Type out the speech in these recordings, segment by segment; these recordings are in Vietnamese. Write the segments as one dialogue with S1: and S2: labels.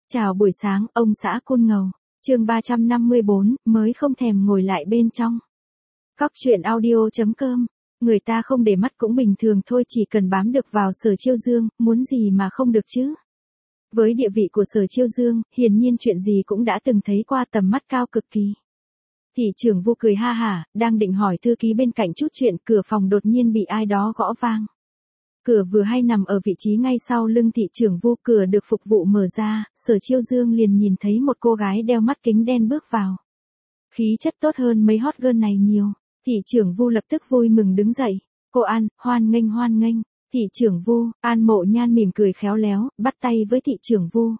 S1: Chào buổi sáng, ông xã Côn Ngầu. Chương 354, mới không thèm ngồi lại bên trong. Cóc truyện audio.com. Người ta không để mắt cũng bình thường thôi, chỉ cần bám được vào Sở Chiêu Dương, muốn gì mà không được chứ. Với địa vị của Sở Chiêu Dương, hiển nhiên chuyện gì cũng đã từng thấy qua, tầm mắt cao cực kỳ. Thị trưởng Vu cười ha hả, đang định hỏi thư ký bên cạnh chút chuyện, cửa phòng đột nhiên bị ai đó gõ vang. Cửa vừa hay nằm ở vị trí ngay sau lưng thị trưởng Vu, cửa được phục vụ mở ra, Sở Chiêu Dương liền nhìn thấy một cô gái đeo mắt kính đen bước vào. Khí chất tốt hơn mấy hot girl này nhiều. Thị trưởng Vu lập tức vui mừng đứng dậy. Cô An, hoan nghênh hoan nghênh. Thị trưởng Vu, An Mộ Nhan mỉm cười khéo léo, bắt tay với thị trưởng Vu.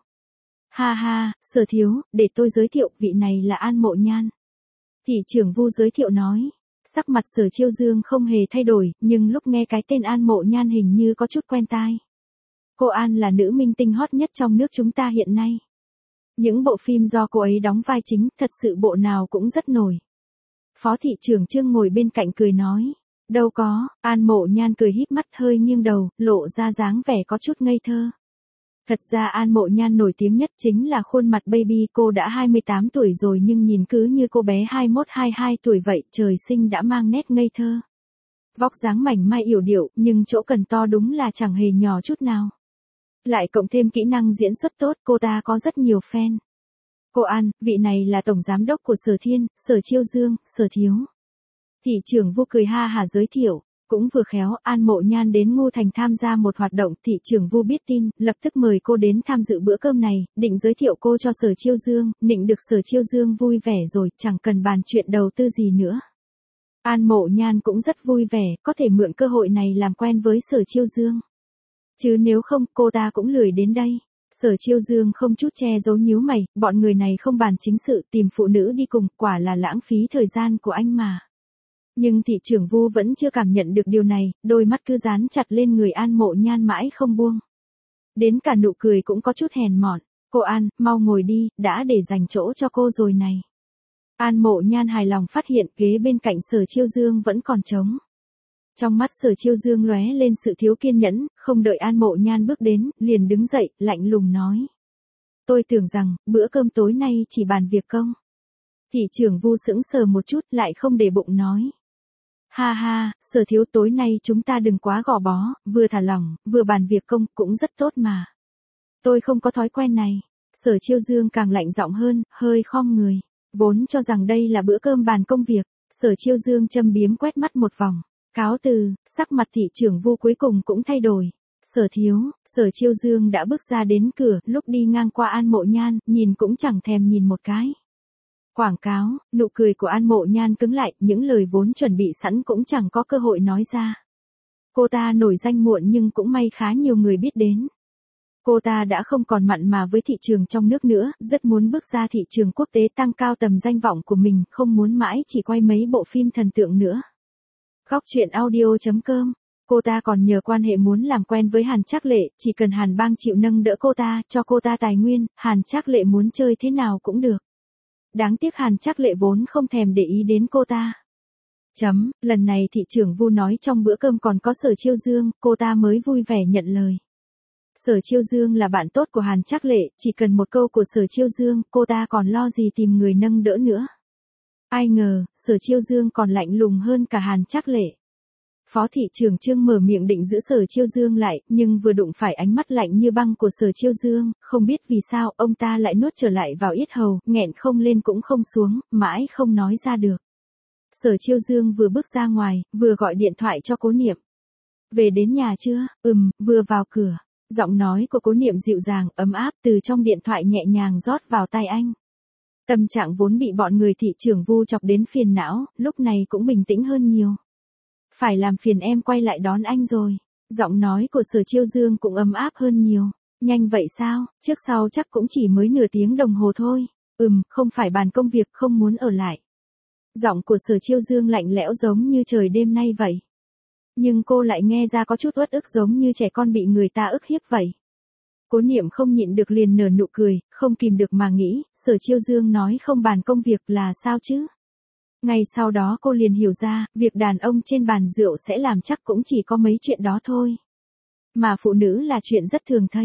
S1: Ha ha, Sở thiếu, để tôi giới thiệu, vị này là An Mộ Nhan. Thị trưởng Vu giới thiệu nói. Sắc mặt Sở Chiêu Dương không hề thay đổi, nhưng lúc nghe cái tên An Mộ Nhan hình như có chút quen tai. Cô An là nữ minh tinh hot nhất trong nước chúng ta hiện nay. Những bộ phim do cô ấy đóng vai chính, thật sự bộ nào cũng rất nổi. Phó thị trưởng Trương ngồi bên cạnh cười nói. Đâu có, An Mộ Nhan cười híp mắt hơi nghiêng đầu, lộ ra dáng vẻ có chút ngây thơ. Thật ra An Mộ Nhan nổi tiếng nhất chính là khuôn mặt baby, cô đã 28 tuổi rồi nhưng nhìn cứ như cô bé 21-22 tuổi vậy, trời sinh đã mang nét ngây thơ. Vóc dáng mảnh mai yểu điệu, nhưng chỗ cần to đúng là chẳng hề nhỏ chút nào. Lại cộng thêm kỹ năng diễn xuất tốt, cô ta có rất nhiều fan. Cô An, vị này là tổng giám đốc của Sở Thiên, Sở Chiêu Dương, Sở thiếu. Thị trưởng Vu cười ha hả giới thiệu. Cũng vừa khéo, An Mộ Nhan đến Ngô Thành tham gia một hoạt động, thị trưởng Vu biết tin, lập tức mời cô đến tham dự bữa cơm này, định giới thiệu cô cho Sở Chiêu Dương, định được Sở Chiêu Dương vui vẻ rồi, chẳng cần bàn chuyện đầu tư gì nữa. An Mộ Nhan cũng rất vui vẻ, có thể mượn cơ hội này làm quen với Sở Chiêu Dương. Chứ nếu không, cô ta cũng lười đến đây. Sở Chiêu Dương không chút che giấu nhíu mày, bọn người này không bàn chính sự, tìm phụ nữ đi cùng, quả là lãng phí thời gian của anh mà. Nhưng thị trưởng Vu vẫn chưa cảm nhận được điều này, đôi mắt cứ dán chặt lên người An Mộ Nhan mãi không buông. Đến cả nụ cười cũng có chút hèn mọn. Cô An, mau ngồi đi, đã để dành chỗ cho cô rồi này. An Mộ Nhan hài lòng phát hiện ghế bên cạnh Sở Chiêu Dương vẫn còn trống. Trong mắt Sở Chiêu Dương lóe lên sự thiếu kiên nhẫn, không đợi An Mộ Nhan bước đến, liền đứng dậy, lạnh lùng nói. Tôi tưởng rằng, bữa cơm tối nay chỉ bàn việc công. Thị trưởng Vu sững sờ một chút, lại không để bụng nói. Ha ha, Sở thiếu, tối nay chúng ta đừng quá gò bó, vừa thả lỏng, vừa bàn việc công, cũng rất tốt mà. Tôi không có thói quen này. Sở Chiêu Dương càng lạnh giọng hơn, hơi khom người. Vốn cho rằng đây là bữa cơm bàn công việc, Sở Chiêu Dương châm biếm quét mắt một vòng. Cáo từ, sắc mặt thị trưởng Vu cuối cùng cũng thay đổi. Sở thiếu, Sở Chiêu Dương đã bước ra đến cửa, lúc đi ngang qua An Mộ Nhan, nhìn cũng chẳng thèm nhìn một cái. Quảng cáo, nụ cười của An Mộ Nhan cứng lại, những lời vốn chuẩn bị sẵn cũng chẳng có cơ hội nói ra. Cô ta nổi danh muộn nhưng cũng may khá nhiều người biết đến. Cô ta đã không còn mặn mà với thị trường trong nước nữa, rất muốn bước ra thị trường quốc tế tăng cao tầm danh vọng của mình, không muốn mãi chỉ quay mấy bộ phim thần tượng nữa. Cóc truyện audio.com. Cô ta còn nhờ quan hệ muốn làm quen với Hàn Trác Lệ, chỉ cần Hàn Bang chịu nâng đỡ cô ta, cho cô ta tài nguyên, Hàn Trác Lệ muốn chơi thế nào cũng được. Đáng tiếc Hàn Trác Lệ vốn không thèm để ý đến cô ta. Lần này thị trưởng Vu nói trong bữa cơm còn có Sở Chiêu Dương, cô ta mới vui vẻ nhận lời. Sở Chiêu Dương là bạn tốt của Hàn Trác Lệ, chỉ cần một câu của Sở Chiêu Dương, cô ta còn lo gì tìm người nâng đỡ nữa. Ai ngờ, Sở Chiêu Dương còn lạnh lùng hơn cả Hàn Trác Lệ. Phó thị trưởng Trương mở miệng định giữ Sở Chiêu Dương lại, nhưng vừa đụng phải ánh mắt lạnh như băng của Sở Chiêu Dương, không biết vì sao ông ta lại nuốt trở lại vào yết hầu, nghẹn không lên cũng không xuống, mãi không nói ra được. Sở Chiêu Dương vừa bước ra ngoài, vừa gọi điện thoại cho Cố Niệm. Về đến nhà chưa? Vừa vào cửa. Giọng nói của Cố Niệm dịu dàng, ấm áp từ trong điện thoại nhẹ nhàng rót vào tai anh. Tâm trạng vốn bị bọn người thị trưởng Vu chọc đến phiền não, lúc này cũng bình tĩnh hơn nhiều. Phải làm phiền em quay lại đón anh rồi. Giọng nói của Sở Chiêu Dương cũng ấm áp hơn nhiều. Nhanh vậy sao, trước sau chắc cũng chỉ mới nửa tiếng đồng hồ thôi. Không phải bàn công việc, không muốn ở lại. Giọng của Sở Chiêu Dương lạnh lẽo giống như trời đêm nay vậy. Nhưng cô lại nghe ra có chút uất ức giống như trẻ con bị người ta ức hiếp vậy. Cố Niệm không nhịn được liền nở nụ cười, không kìm được mà nghĩ, Sở Chiêu Dương nói không bàn công việc là sao chứ? Ngay sau đó cô liền hiểu ra, việc đàn ông trên bàn rượu sẽ làm chắc cũng chỉ có mấy chuyện đó thôi. Mà phụ nữ là chuyện rất thường thấy.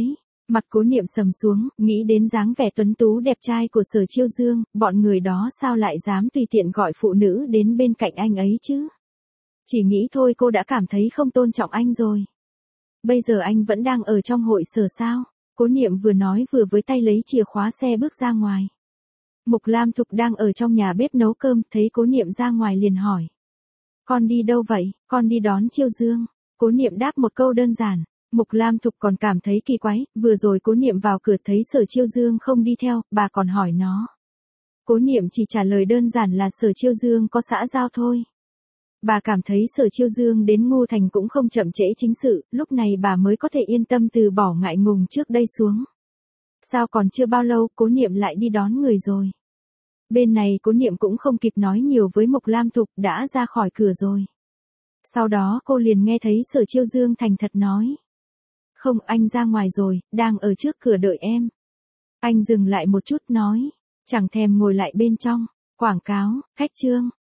S1: Mặt Cố Niệm sầm xuống, nghĩ đến dáng vẻ tuấn tú đẹp trai của Sở Chiêu Dương, bọn người đó sao lại dám tùy tiện gọi phụ nữ đến bên cạnh anh ấy chứ? Chỉ nghĩ thôi cô đã cảm thấy không tôn trọng anh rồi. Bây giờ anh vẫn đang ở trong hội Sở sao? Cố Niệm vừa nói vừa với tay lấy chìa khóa xe bước ra ngoài. Mục Lam Thục đang ở trong nhà bếp nấu cơm, thấy Cố Niệm ra ngoài liền hỏi. Con đi đâu vậy? Con đi đón Chiêu Dương. Cố Niệm đáp một câu đơn giản. Mục Lam Thục còn cảm thấy kỳ quái, vừa rồi Cố Niệm vào cửa thấy Sở Chiêu Dương không đi theo, bà còn hỏi nó. Cố Niệm chỉ trả lời đơn giản là Sở Chiêu Dương có xã giao thôi. Bà cảm thấy Sở Chiêu Dương đến Ngô Thành cũng không chậm trễ chính sự, lúc này bà mới có thể yên tâm từ bỏ ngại ngùng trước đây xuống. Sao còn chưa bao lâu Cố Niệm lại đi đón người rồi. Bên này Cố Niệm cũng không kịp nói nhiều với Mục Lam Thục, đã ra khỏi cửa rồi. Sau đó cô liền nghe thấy Sở Chiêu Dương thành thật nói. Không, anh ra ngoài rồi, đang ở trước cửa đợi em. Anh dừng lại một chút nói. Chẳng thèm ngồi lại bên trong. Quảng cáo, khách trương.